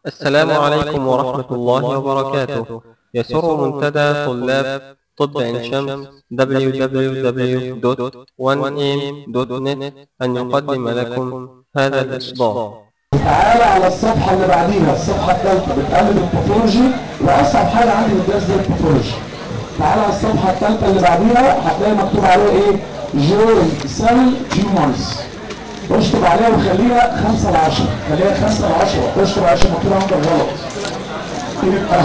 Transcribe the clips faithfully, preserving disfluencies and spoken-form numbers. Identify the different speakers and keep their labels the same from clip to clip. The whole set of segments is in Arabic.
Speaker 1: السلام عليكم ورحمة الله وبركاته. يسر منتدى طلاب طب عين شمس دبليو دبليو دبليو دوت وان إم دوت نت أن يقدم لكم هذا الإصدار.
Speaker 2: تعالى على الصفحة اللي بعديها، الصفحة الثالثة بتقلب الباثولوجي، وأصعب حاجة عندي الدرس ده الباثولوجي. تعالى على الصفحة الثالثة اللي بعديها هتلاقي مكتوب عليها إيه؟ جيرم سيل تيومرز. اشطب عليها وخليها خمسة لعشرة، خليها خمسة لعشرة، اشطب عشان مكتوب عندك غلط. يبقى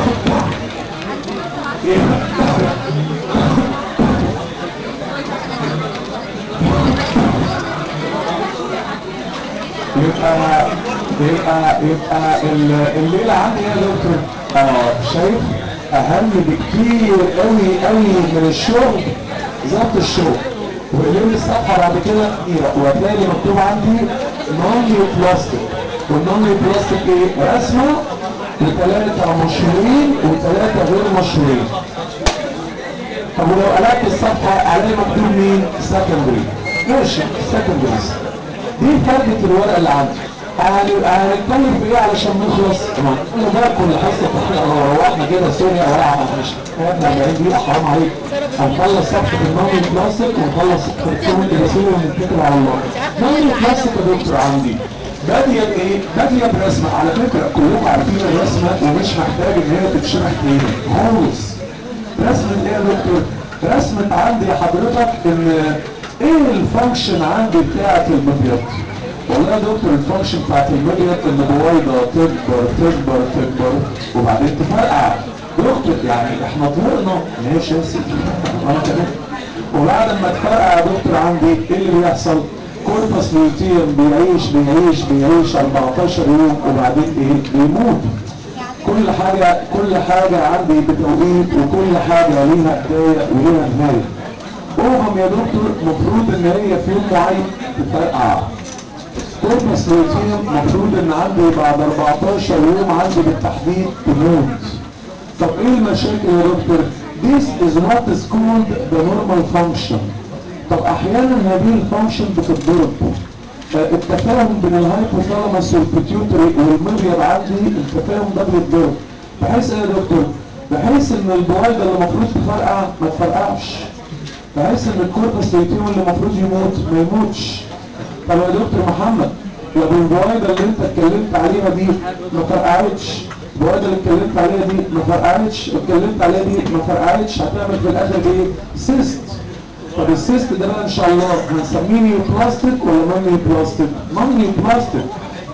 Speaker 2: يبقى يبقى يبقى الليلة عندي يا دكتور اه شايف اهم بكتير قوي قوي من الشغل ظبط الشغل. وقلب الصفحة بعد كده وهتلاقي مكتوب عندي نون بلاستيك، والنون بلاستيك ايه؟ رسمة وثلاثة مشهورين وثلاثة غير مشهورين. طب ولو قلبت الصفحة عليه مكتوب مين؟ سكندري. ماشي سكندريز. دي فائدة الورقة اللي عندي. هنتكلم في ايه علشان نخلص؟ كل ده كل حصة احنا لو روحنا كده سوريا ورقة مش احنا أربعين دقيقة حرام عليك. هنخلص صفحة النون كلاسيك ونخلص صفحة الكون الكلاسيك ونتكل على الله. نون كلاسيك يا دكتور عندي بادية بايه؟ بادية برسمة. على فكرة كلكم عارفين الرسمة ومش محتاج ان هي تتشرح تاني خالص. رسمة ايه يا دكتور؟ رسمة عندي حضرتك ان ايه الفانكشن عندي بتاعت المبيض؟ والله يا دكتور الفانكشن بتاعت المبيض ان بويضة تكبر تكبر تكبر وبعدين تفرقع. دكتور يعني احنا طلعنا ماشي يا سيدي انا كمان. وبعد ما تفرقع يا دكتور عندي ايه اللي بيحصل؟ كوربس لوتيوم بيعيش بيعيش بيعيش أربعتاشر يوم وبعدين ايه؟ بيموت. كل حاجة كل حاجة عندي بتوقيت وكل حاجة ليها بداية وليها نهاية. اوفم يا دكتور مفروض ان هي في يوم معين تفرقع. كوربس لوتيوم مفروض ان عندي بعد أربعتاشر يوم عندي بالتحديد تموت. طب ايه المشاكل يا دكتور؟ This is what is called the normal function. طب احيانا هذه الفانكشن بتتضرب. التفاهم بين الهايبوثالاموس والبيتيوتري والمبيض عندي التفاهم ده بيتضرب. بحيث ايه يا دكتور؟ بحيث ان البويضه اللي المفروض تفرقع ما تفرقعش. بحيث ان الكوربس لوتيوم اللي المفروض يموت ما يموتش. طب يا دكتور محمد لو البويضه اللي انت اتكلمت عليها دي ما فرقعتش، البويضه اللي اتكلمت عليها دي ما فرقعتش، اتكلمت عليها دي ما فرقعتش، هتعمل في الاخر ايه؟ سيست. طب السيست ده بقى ان شاء الله هنسميه نيو بلاستيك ولا نون نيو بلاستيك؟ نون نيو بلاستيك.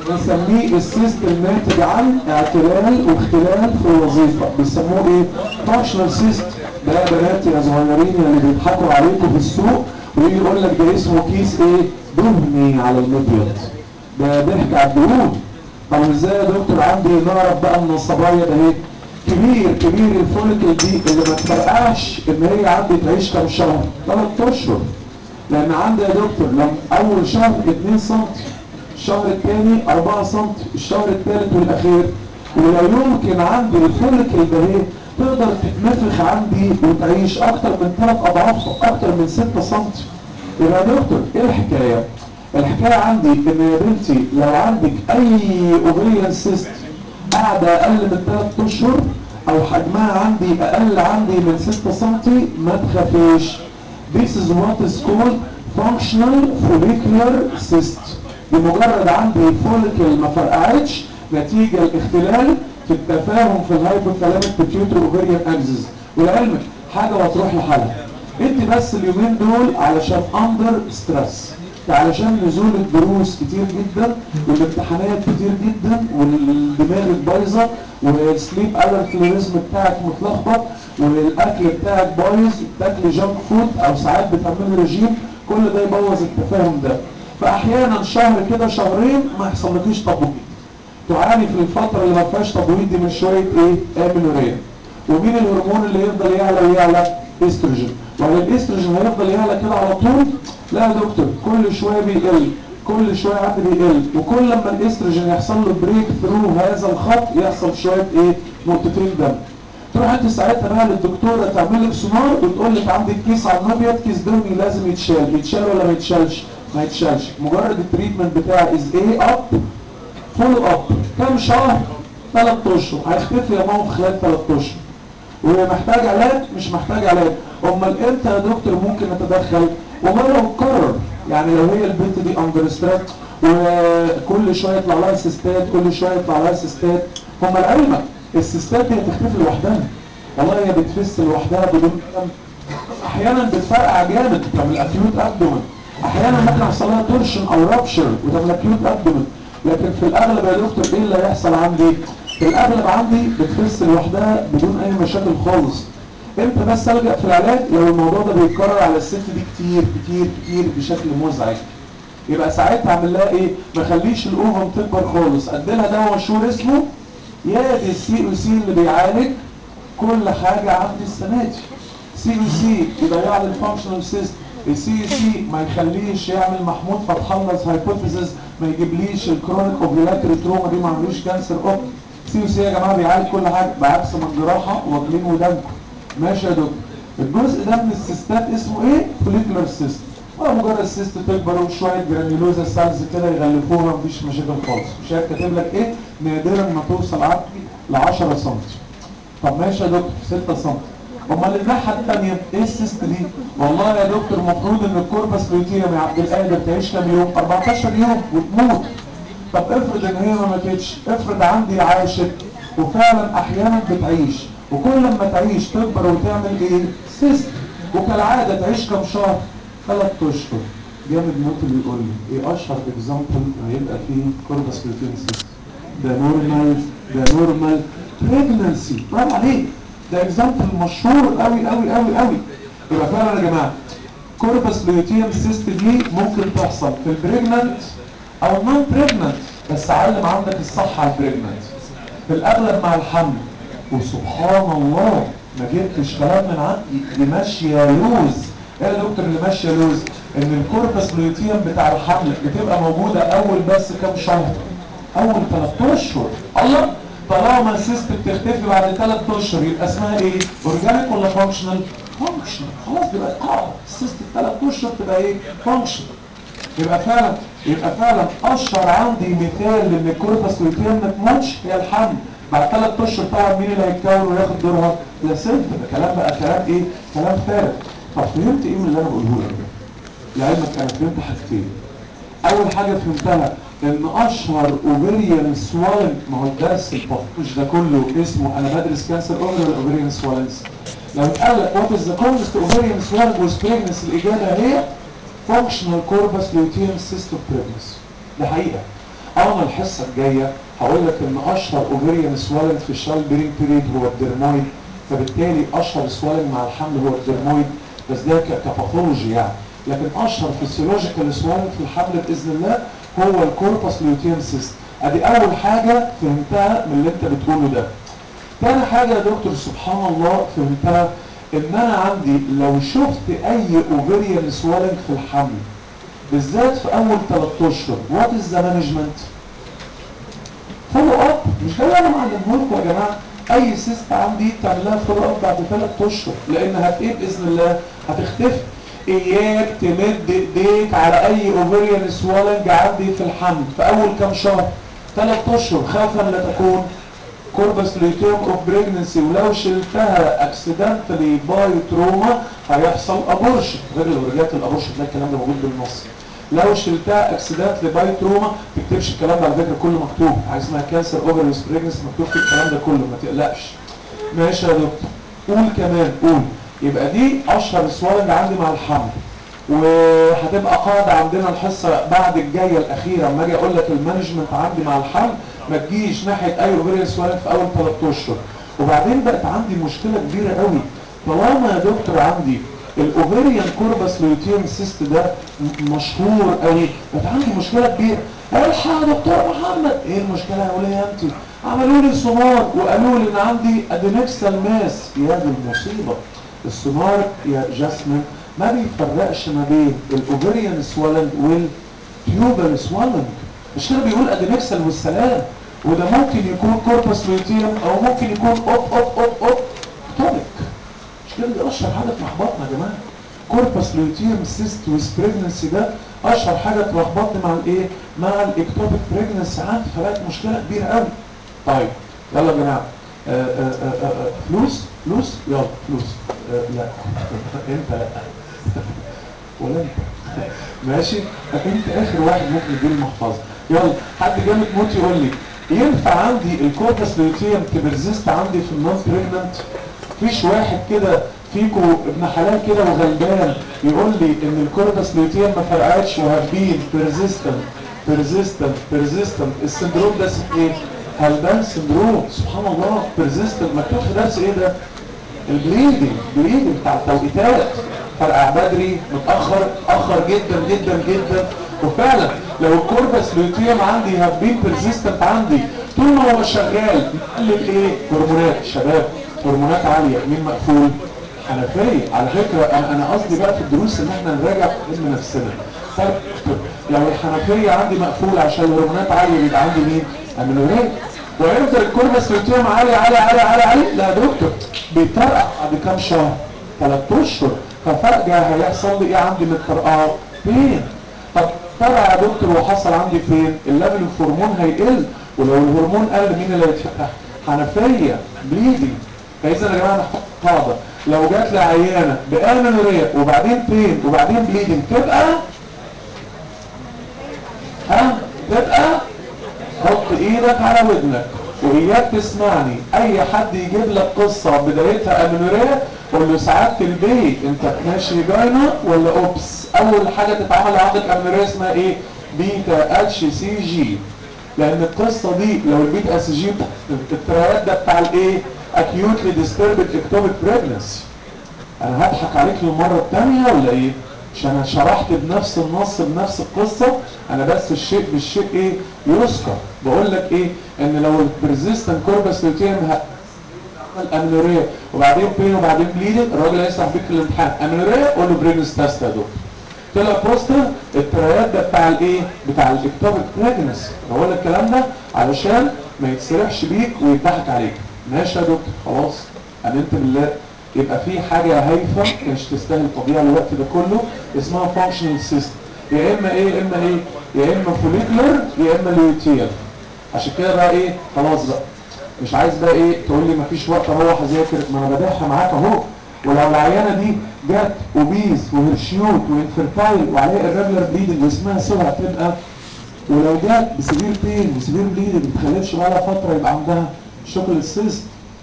Speaker 2: بنسميه السيست الناتج عن اعتلال واختلال في الوظيفه، بيسموه ايه؟ فانكشنال سيست. ده يا بناتي يا صغيرين اللي بيضحكوا عليكم في السوق ويجي يقول لك ده اسمه كيس ايه؟ دهني على المبيض. ده ضحك على الدهون. طب ازاي يا دكتور عندي نعرف بقى من الصبايا ده ايه؟ كبير كبير الفوليكل دي اللي ما تفرقعش ان هي عندي تعيش كام شهر؟ ثلاث اشهر. لان عندي يا دكتور لما اول شهر اتنين سنتي، الشهر الثاني أربعة سنتي، الشهر الثالث والاخير. ولا يمكن عندي الفوليكل ده ايه؟ تقدر تتنفخ عندي وتعيش اكتر من ثلاث اضعافها، اكتر من ستة سنتي. يبقى يا دكتور ايه الحكايه؟ الحكايه عندي ان يا بنتي لو عندك اي اوفيريان سيست قاعدة أقل من ثلاث أشهر أو حجمها عندي أقل عندي من ستة سنتي ما تخافيش. This is what is called functional follicular cyst. بمجرد عندي فوليكل ما فرقعتش نتيجة الاختلال في التفاهم في الهايبوثالاميك بيتيوتري اوفيريان اكسس. ولعلمك حاجة وتروح لحالها. انت بس اليومين دول علشان اندر ستريس، علشان نزول الدروس كتير جدا والامتحانات كتير جدا والدماغ بايظه والسليب الرتيزم بتاعك متلخبط والاكل بتاعك بايظ، بتاكل جانك فود او ساعات بتعمل رجيم، كل ده يبوظ التفاهم ده. فاحيانا شهر كده شهرين ما يحصلكيش تبويض، تعاني في الفتره اللي ما فيهاش تبويض دي من شويه ايه؟ امينوريا. ومين الهرمون اللي يفضل يعلى ويعلى؟ استروجين. وهل الاستروجين هيفضل يعلى كده على طول؟ لا يا دكتور، كل شويه بيقل، كل شويه عندي بيقل، وكل لما الاستروجين يحصل له بريك ثرو هذا الخط يحصل شويه ايه؟ نقطتين دم. تروح انت ساعتها بقى للدكتوره تعمل لك سونار وتقول لك عندك كيس على المبيض، كيس دهني لازم يتشال. يتشال ولا ما يتشالش؟ ما يتشالش. مجرد التريتمنت بتاعي از ايه؟ اب فولو اب. كام شهر؟ ثلاث اشهر هيختفي يا ماما في خلال ثلاث اشهر. ومحتاج علاج مش محتاج علاج. امال امتى يا دكتور ممكن نتدخل؟ والله لو اتكرر، يعني لو هي البنت دي اندر ستريس وكل شويه يطلع لها سيستات كل شويه يطلع لها سيستات، هم لعلمك السيستات دي هتختفي لوحدها، والله هي بتفس لوحدها بدون كلام. احيانا بتفرقع جامد وتعمل اكيوت ابدومن، احيانا ممكن يحصل لها تورشن او رابشر وتعمل اكيوت ابدومن، لكن في الاغلب يا دكتور ايه اللي هيحصل عندي؟ في الاغلب عندي بتفس لوحدها بدون اي مشاكل خالص. امتى بس الجا في العلاج؟ لو الموضوع ده بيتكرر على الست دي كتير كتير كتير بشكل مزعج، يبقى ساعتها اعمل لها ايه؟ ما خليش الاوفم تكبر خالص، ادي لها دواء مشهور اسمه يا دي السي او سي اللي بيعالج كل حاجه عندي السنه دي. سي او سي يضيع لي الفانكشنال سيستم، السي او سي ما يخليش يعمل محمود فتح الله هايبوثيسيس، ما يجيبليش الكرونيك اوفيلاتري تروما دي، ما عمليش كانسر اوف. سي او سي يا جماعه بيعالج كل حاجه بعكس ما الجراحه واكلين ودمكم. ماشي يا دكتور. الجزء ده من السيستات اسمه ايه؟ فوليكولار سيست. ولا مجرد السيست تكبر وشويه جرانيولوزا سيلز كده يغلفوها مفيش مشاكل خالص. مش عارف كاتب لك ايه؟ نادرا ما توصل عندي ل عشرة سم. طب ماشي يا دكتور ستة سم. امال الناحيه الثانيه ايه السيست دي؟ والله يا دكتور المفروض ان الكوربس لوتيوم يا عبد القادر تعيش كام يوم؟ أربعتاشر يوم وتموت. طب افرض ان هي ما ماتتش، افرض عندي عاشت وفعلا احيانا بتعيش، وكل ما تعيش تكبر وتعمل ايه؟ سيست. وكالعاده تعيش كام شهر؟ ثلاث اشهر. جامد موت اللي يقول لي ايه اشهر اكزامبل ان يبقى فيه كوربس لوتيوم سيست؟ ده نورمال ده نورمال بريجننسي. برافو عليك، ده اكزامبل مشهور قوي قوي قوي قوي. يبقى فعلا يا جماعه كوربس لوتيوم سيست دي ممكن تحصل في البريجننت او نون بريجننت، بس علم عندك الصح على البريجننت. في الاغلب مع الحمل. وسبحان الله ما جبتش كلام من عندي، دي ماشيه لوز. ايه يا دكتور اللي ماشيه لوز؟ ان الكوربس لوتيوم بتاع الحمل بتبقى موجوده اول بس كام شهر؟ اول ثلاث اشهر. الله، طالما السيست بتختفي بعد ثلاث اشهر يبقى اسمها ايه؟ اورجانيك ولا فانكشنال؟ فانكشنال. خلاص دي بقت قاعده، السيست ثلاث اشهر تبقى ايه؟ فانكشنال. يبقى فعلا يبقى فعلا اشهر عندي مثال لان الكوربس لوتيوم ما تموتش هي الحمل. بعد ثلاث اشهر طبعا مين اللي هيتكون وياخد دورها؟ بلاسينتا. ده كلام بقى كلام ايه؟ كلام فارغ. طب فهمت ايه من اللي انا بقوله لك ده؟ لعلمك انا فهمت حاجتين. اول حاجه فهمتها ان اشهر اوفيريان سوالنج، ما هو الدرس الباثولوجي ده كله اسمه انا بدرس كانسر اوفري ولا اوفيريان سوالنجز. لو اتقال لك وات از ذا كومست اوفيريان سوالنج ويز بريجنسي، الاجابه هي فانكشنال كوربس لوتيوم سيست اوف بريجنسي. ده حقيقه. انا الحصه الجايه هقول لك ان اشهر اوفيريان سوالنج في الشال بيرنج بيريد هو الدرمويد، فبالتالي اشهر سوالنج مع الحمل هو الدرمويد، بس ده كباثولوجي يعني. لكن اشهر فيسيولوجيكال سوالنج في الحمل باذن الله هو الكوربس لوتيوم سيست. ادي اول حاجه فهمتها من اللي انت بتقوله ده. تاني حاجه يا دكتور سبحان الله فهمتها ان انا عندي لو شفت اي اوفيريان سوالنج في الحمل بالذات في اول ثلاث اشهر، وات از ذا مانجمنت؟ فولو اب. مش جاي انا معلمه لكم يا جماعه؟ اي سيست عندي تعمل لها فولو اب بعد ثلاث اشهر، لان هتايه باذن الله؟ هتختفي. اياك تمد ايديك على اي اوفيريان سوالنج عندي في الحمل في اول كام شهر؟ ثلاث اشهر، خوفا لا تكون كوربس لوتيوم اوف بريجنسي، ولو شلتها اكسيدنتالي باي تروما هيحصل ابورشن. غير لو رجعت الابورشن تلاقي الكلام ده موجود بالنص. لو شلتها اكسيدنتالي باي تروما، ما تكتبش الكلام ده على فكره كله مكتوب، حاجه اسمها كانسر اوفريس بريجنسي مكتوب في الكلام ده كله، ما تقلقش. ماشي يا دكتور. قول كمان قول. يبقى دي اشهر سوالنج عندي مع الحمل، وهتبقى قاعده عندنا الحصه بعد الجايه الاخيره اما اجي اقول لك المانجمنت عندي مع الحمل، ما تجيش ناحيه اي اوفيريان سوالنج في اول ثلاث اشهر. وبعدين بقت عندي مشكله كبيره قوي، طالما يا دكتور عندي الاوفيريان كوربس لوتيوم سيست ده مشهور قوي، بقت عندي مشكله كبيره. الحق يا دكتور محمد، ايه المشكله يا وليه انت؟ عملوا لي سونار وقالوا لي ان عندي ادينكسال ماس. يا دي المصيبه، السونار يا جاسمين ما بيفرقش ما بين الاوفيريان سوالنج والتيوبال سوالنج. مش كده بيقول ادينكسال والسلام، وده ممكن يكون كوربس لوتيوم او ممكن يكون اوب اوب اوب اوب توبيك. مش كده؟ دي اشهر حاجه تلخبطنا يا جماعه. كوربس لوتيوم سيست ويز بريجنسي ده اشهر حاجه تلخبطني مع الايه؟ مع الاكتوبيك بريجنسي عندي، فبقت مشكله كبيره قوي. طيب يلا يا جماعه. آه، آه، آه، آه، فلوس فلوس يلا فلوس. آه، لا انت لا ولا انت ماشي. انت اخر واحد ممكن يديني المحفظه. يلا حد جامد موت يقول لي ينفع عندي الكوربس لوتيوم تبرزست عندي في النون بريجننت؟ فيش واحد كده فيكو ابن حلال كده وغلبان يقول لي ان الكوربس لوتيوم ما فرقتش وهبين بيرزيستنت بيرزيستنت بيرزيستنت؟ السندروم ده اسمه ايه؟ هالبان سندروم. سبحان الله بيرزيستنت مكتوب في درس ايه ده؟ البليدنج بليدنج بتاع التوقيتات. فرقع بدري متاخر اخر جدا جدا جدا. وفعلا لو الكوربس لوتيوم عندي هاف بين بيرزيستنت عندي طول ما هو شغال مقلل ايه؟ هرمونات شباب، هرمونات عاليه. مين مقفول؟ حنفيه. على فكره انا انا قصدي بقى في الدروس ان احنا نراجع علم نفسنا. طيب لو الحنفيه عندي مقفوله عشان الهرمونات عاليه يبقى عندي مين؟ امينوريه. ويفضل الكوربس لوتيوم عالي عالي عالي عالي عالي. لا يا دكتور بيطرقع بعد كام شهر؟ ثلاث اشهر. ففجاه هيحصل لي ايه عندي من الطرقعه؟ فين؟ طب طلع يا دكتور وحصل عندي فين؟ الليفل الهرمون هيقل، ولو الهرمون قل مين اللي هيتفتح؟ حنفيه بليدنج. فاذا يا جماعه نحط قاعده لو جات لي عيانه بامينوريا وبعدين فين وبعدين بليدنج تبقى ها تبقى حط ايدك على ودنك واياك تسمعني. اي حد يجيب لك قصه بدايتها امينوريا قول له سعاده البيت انت ماشي جاينا ولا اوبس؟ اول حاجه تتعمل عندك امينوريا اسمها ايه؟ بيتا اتش سي جي. لان القصه دي لو البيتا اتش جي التريات ده بتاع الايه؟ اكيوتلي ديستربد اكتوبيك بريجنسي. انا هضحك عليك للمره الثانيه ولا ايه؟ عشان انا شرحت بنفس النص بنفس القصه. انا بس الشيء بالشيء ايه؟ يذكر. بقول لك ايه؟ ان لو البرزيستنت كوربس لوتيوم عمل امينوريا وبعدين بين وبعدين بليدنج الراجل هيسرح بيك في الامتحان امينوريا قول له بريجنس تيست يا دكتور. طلع بوستر التريات ده بتاع الايه؟ بتاع الاكتوبيك بريجنسي. بقول لك الكلام ده علشان ما يتسرحش بيك ويضحك عليك. ماشي يا دكتور خلاص امنت بالله. يبقى في حاجه هايفه مش تستاهل تضييع الوقت ده كله اسمها فانكشنال سيستم. يا اما ايه يا اما ايه؟ يا اما فوليكولر يا اما لوتيال. عشان كده بقى ايه؟ خلاص بقى مش عايز بقى ايه تقول لي مفيش وقت اروح اذاكر. ما انا بدافع معاك اهو. ولو العيانه دي جت اوبيز وهرشيوت وانفرتايل وعليها الريجولار بليدنج واسمها سبع تبقى. ولو جت بسبير بين وسبير بليدنج ما بتخلفش بقى لها فتره يبقى عندها شوكليت سيست.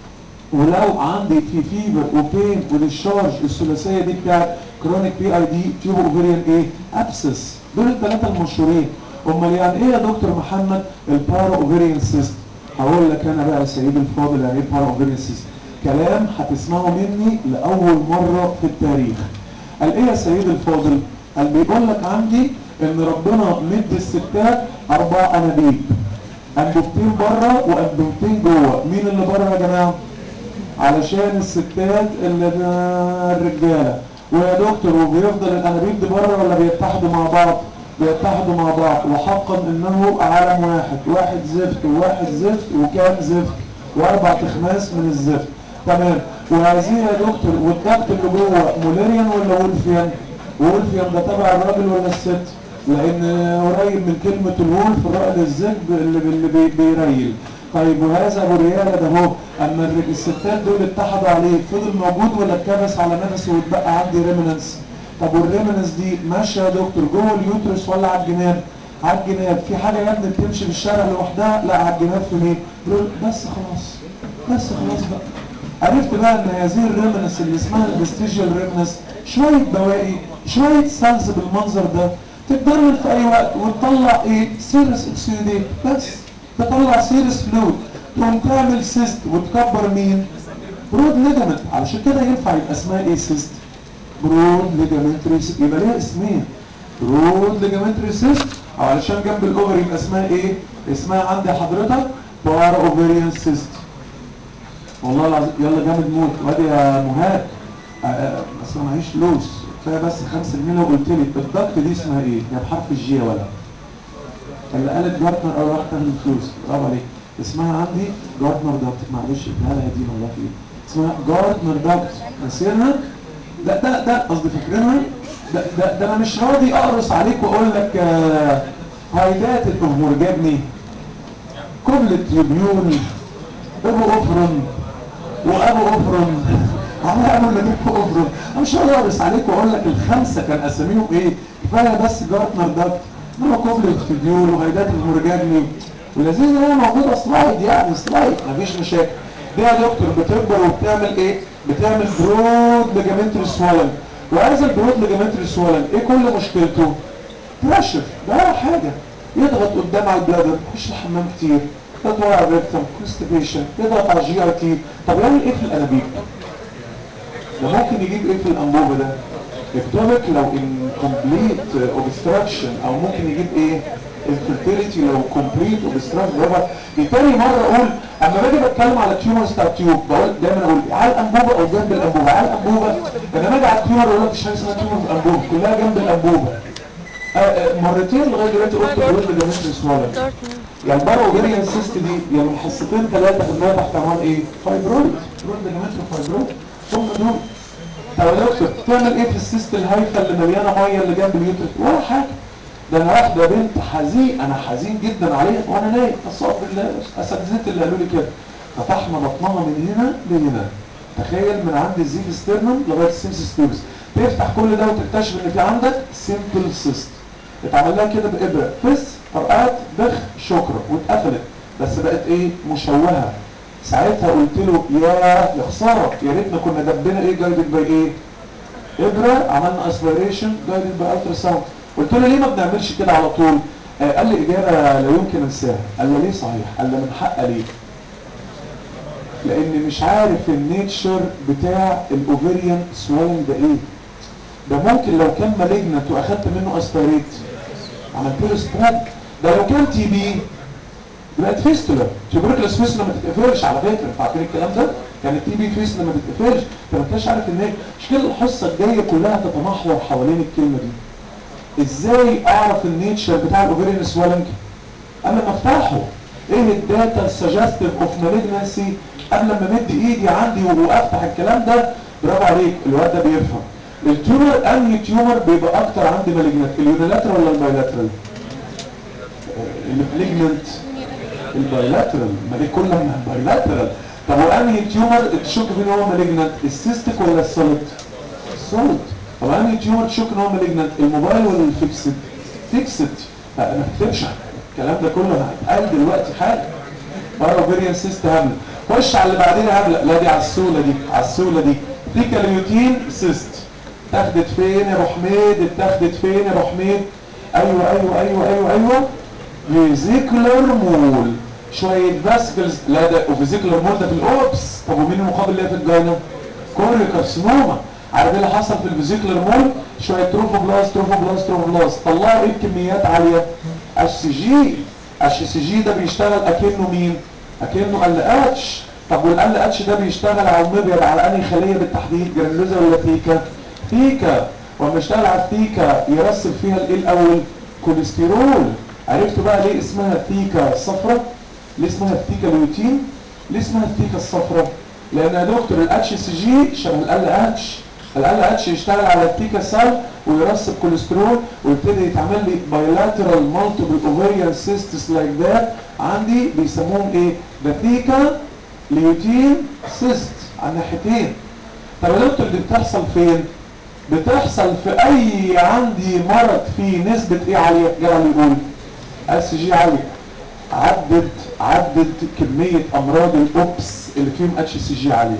Speaker 2: ولو عندي في فيبر وبين وديشارج الثلاثيه دي بتاعت كرونيك بي اي دي تيوب اوفيريان ايه؟ ابسس. دول الثلاثه المشهورين. امال يعني ايه يا دكتور محمد البارا اوفيريان سيست؟ هقول لك انا بقى يا سيدي الفاضل يعني ايه بارا اوفيريان سيست. كلام هتسمعه مني لاول مره في التاريخ. قال ايه يا سيدي الفاضل؟ قال بيقول لك عندي ان ربنا مد الستات اربع انابيب. انبوبتين بره وانبوبتين جوه. مين اللي بره يا جماعه؟ علشان الستات اللي الرجاله. ويا دكتور وبيفضل الانابيب دي بره ولا بيتحدوا مع بعض؟ بيتحدوا مع بعض. وحقا انه عالم واحد. واحد زفت وواحد زفت وكام زفت واربع تخماس من الزفت. تمام. وهذه يا دكتور والضغط اللي جوه موليريان ولا وولفيان؟ وولفيان ده تبع الراجل ولا الست؟ لان قريب من كلمه الولف الرائد الذئب اللي, اللي بي بيريل. طيب وهذا ابو رياله ده اهو اما الستات دول اتحدوا عليه فضل موجود ولا اتكبس على نفسه واتبقى عندي ريمننس؟ طب والريمننس دي ماشيه يا دكتور جوه اليوترس ولا على الجناب؟ على الجناب. في حاجه يا ابني بتمشي في الشارع لوحدها؟ لا على الجناب. في مين؟ بس خلاص بس خلاص بقى. عرفت بقى ان هذه الريمننس اللي اسمها الفيستيجيال ريمننس شويه بواقي شويه سلز بالمنظر ده تتدرب في اي وقت وتطلع ايه؟ سيرس اكسيديت. بس تطلع سيرس فلويد تقوم تعمل سيست وتكبر مين؟ برود ليجامنت. علشان كده ينفع يبقى اسمها ايه سيست؟ برود ليجامنتري سيست. يبقى ليها اسمين برود ليجامنتري سيست او علشان جنب الاوفر يبقى اسمها ايه؟ اسمها عندي حضرتك بارا اوفريان سيست. والله العظيم يلا جامد موت. وادي يا مهاب بس ما معيش فلوس كفايه بس خمسة جنيه. لو قلت لي الضغط دي اسمها ايه؟ هي بحرف الجي ولا اللي قالت جارتنر او راح تاخد الفلوس؟ برافو عليك. اسمها عندي جارتنر دكت. معلش اديها لها دي والله في اسمها جارتنر دكت. نسينها؟ لا ده ده قصدي فاكرينها؟ ده, ده ده انا مش راضي اقرص عليك واقول لك هايلات الامور جابني كل التريبيون ابو افرن وابو افرن عمال اقول لك ابو افرن. انا مش هقدر اقرص عليك واقول لك الخمسه كان اساميهم ايه، كفايه بس جارتنر داكت انما كوبلت فيديول وهيدات المورجاني ولذيذ هي موجوده سلايد، يعني سلايد مفيش مشاكل. دي يا دكتور بتكبر وبتعمل ايه؟ بتعمل برود ليجامنتري سوالن. وهذا البرود ليجامنتري سوالن ايه كل مشكلته؟ بريشر، ده اول حاجه يضغط قدام على البلادر، يخش الحمام كتير، يضغط على الريكتم، كونستيبيشن، يضغط على الجي اي تي. طب يعمل ايه في الانابيب؟ ده ممكن يجيب ايه في الانبوبه ده؟ اكتوبك لو ان كومبليت اوبستراكشن، او ممكن يجيب ايه؟ انفيرتيليتي لو كومبليت اوبستراكشن. بالتالي مره اقول اما باجي بتكلم على تيومر ستار تيوب بقول دايما اقول على الانبوبه او جنب الانبوبه، على الانبوبه. انما اجي على التيومر اقول لك مش حاجه اسمها تيومر في الانبوبه، كلها جنب الانبوبه. آه آه مرتين لغايه دلوقتي قلت برود ليجامنتري سوالن. يعني البارا اوفيريان سيست دي يعني حصتين ثلاثه في الميه تحت عنوان ايه؟ فايبرويد، برود ليجامنتري فايبرويد. ثم دول طب يا دكتور تعمل ايه في السيست الهايفه اللي مليانه ميه اللي جنب اليوترس؟ ولا حاجه. ده انا واحده بنت حزين، انا حزين جدا عليها وانا نايم، اصاب بالله اساتذتي اللي قالوا لي كده. فتحنا بطنها من هنا لهنا، تخيل من عند الزيف ستيرنم لغايه السيمس ستورس، تفتح كل ده وتكتشف ان في عندك سيمبل سيست. اتعمل لها كده بابره فس فرقعت بخ شكرا واتقفلت، بس بقت ايه؟ مشوهه. ساعتها قلت له يا يا خساره، يا ريتنا كنا دبنا ايه جايدد باي ايه؟ ابره، عملنا اسبيريشن جايدد باي الترا ساوند. قلت له ليه ما بنعملش كده على طول؟ آه قال لي اجابه لا يمكن انساها. قال لي ليه صحيح؟ قال لي من حق ليه؟ لان مش عارف النيتشر بتاع الاوفيريان سوالنج ده ايه. ده ممكن لو كان مالجنت واخدت منه اسبيريت عملت له سبريد، ده لو كان تي بي بقت فيستولا. تيوبركلوس فيستولا ما تتقفلش على فكره، انتوا عارفين الكلام ده؟ كانت تي بي فيستولا ما تتقفلش، انت ما انتش عارف ان هي مش كده. الحصه الجايه كلها تتمحور حوالين الكلمه دي. ازاي اعرف النيتشر بتاع الاوفيريان سوالنج قبل ما افتحه؟ ايه الداتا السجستيف اوف مالجنسي قبل ما امد ايدي عندي وافتح الكلام ده؟ برافو عليك، الواد ده بيفهم. التيومر انهي تيومر بيبقى اكتر عندي مالجنت، اليونيلاترال ولا البايلاترال؟ المالجنت البايلاترال، ما دي كلها بايلاترال. طب وانهي تيومر تشك فيه ان هو مالجنت، السيستيك ولا السوليد؟ السوليد. طب انهي تيومر تشك ان هو مالجنت، الموبايل ولا الفيكسد؟ فيكسد. لا ما تكتبش الكلام ده كله هيتقال دلوقتي حاجه. باروفيريان سيست هبله. خش على اللي بعديها هبله، لا دي على السوله دي، على السوله دي ثيكاليوتين سيست. اتاخدت فين يا ابو حميد؟ اتاخدت فين يا ابو حميد؟ ايوه ايوه ايوه ايوه ايوه فيزيكولار مول، شويه فاسكلز. لا ده وفيزيكولار مول ده في الاوبس. طب ومين المقابل اللي هي في الجاينا؟ كوريو كارسينوما. عارف ايه اللي حصل في الفيزيكولار مول؟ شويه تروفوبلاست تروفوبلاست تروفوبلاست طلعوا ايه بكميات عاليه؟ اتش سي جي. اتش سي جي ده بيشتغل اكنه مين؟ اكنه ال اتش. طب والال اتش ده بيشتغل على المبيض على انهي خليه بالتحديد؟ جرانيولوزا ولا ثيكا؟ ثيكا. وما يشتغل على الثيكا يرسل فيها الايه الاول؟ كوليسترول. عرفتوا بقى ليه اسمها الثيكا الصفراء؟ ليه اسمها الثيكا ليوتين؟ ليه اسمها الثيكا الصفراء؟ لان يا دكتور الاتش سي جي شبه ال اتش، ال اتش يشتغل على الثيكا سيل ويرسب كوليسترول ويبتدي يتعمل لي بايلاترال مالتيبل اوفيريان سيستس لايك ذات. عندي بيسموهم ايه؟ ده ثيكا ليوتين سيست على الناحيتين. طب يا دكتور دي بتحصل فين؟ بتحصل في اي عندي مرض فيه نسبة ايه عالية؟ جرى يقول اس جي عالية. عدد عدد كمية امراض الاوبس اللي فيهم اتش سي جي عالية.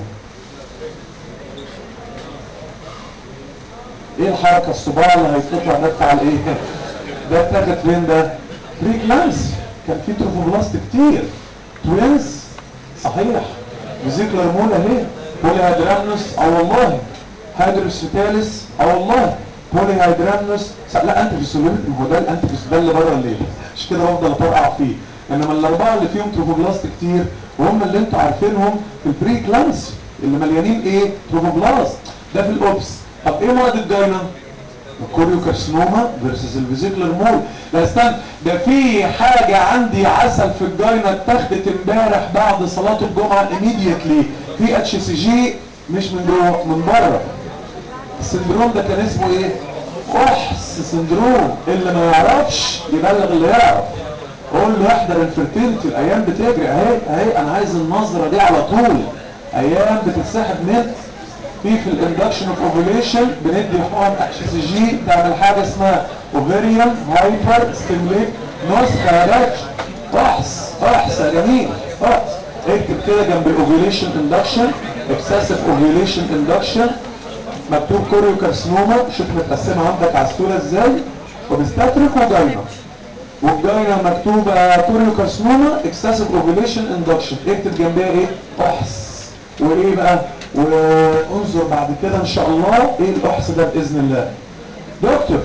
Speaker 2: ايه الحركة الصباع اللي هيتقطع ده بتاع الايه؟ ده اتاخد فين ده؟ بريكلانس. كان في تروفوبلاست كتير. توينز صحيح. فيزيكولار مول اهي. بولي هيدرامنوس اه والله. هيدروسيتاليس اه والله. بولي هيدرامنوس لا انت في سلوك هو ده الانت في ده اللي بره الليل مش كده بفضل اطرقع فيه. انما الاربعه اللي فيهم تروفوبلاست كتير وهم اللي انتوا عارفينهم في البريكلانس اللي مليانين ايه؟ تروفوبلاست. ده في الاوبس. طب ايه مرض الجاينا؟ الكوريو كارسينوما فيرسس الفيزيكولار مول. لا استنى، ده في حاجه عندي عسل في الجاينا اتاخدت امبارح بعد صلاه الجمعه ايميديتلي في اتش سي جي مش من جوه من بره. السندروم ده كان اسمه ايه؟ احس سندروم. اللي ما يعرفش يبلغ اللي يعرف. قول له احضر الفيرتيلتي، الايام بتجري اهي اهي، انا عايز النظره دي على طول. ايام بتتسحب نت في في الاندكشن اوف اوفيليشن، بندي حقن اتش سي جي تعمل حاجه اسمها اوفيريان هايبر ستيموليت. نسخه يا باشا، احص احص يا جميل احص. اكتب كده جنب الاوفيليشن اندكشن اكسسيف اوفيليشن اندكشن مكتوب كوريو كارسينوما. شوف متقسمه عندك على الصوره ازاي، وبستاتريك وجاينا. والجاينا مكتوبه كوريو كارسينوما اكسسيف اوفيليشن اندكشن، اكتب جنبها ايه؟ احص. وايه بقى؟ وانظر بعد كده ان شاء الله ايه الاحص ده باذن الله. دكتور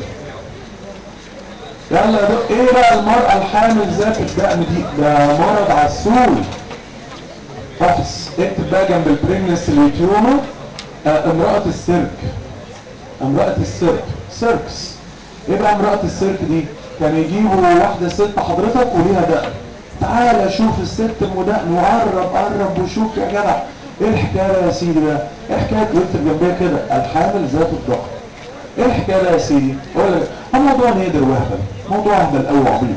Speaker 2: يلا يا دكتور، ايه بقى المرأة الحامل ذات الدقن دي؟ ده مرض عسول. احص. اكتب بقى جنب البريجنس اليوتيوما آه امرأة السيرك. امرأة السيرك سيركس. ايه بقى امرأة السيرك دي؟ كان يجيبوا واحدة ست حضرتك وليها دقن، تعالى شوف الست ام دقن وقرب قرب وشوف يا جدع ايه الحكايه يا سيدي بقى؟ ايه حكايه واكتب جنبيها كده الحامل ذات الضغط. ايه الحكايه يا سيدي؟ اقول لك الموضوع نادر وهبل، موضوع هبل قوي عبيط.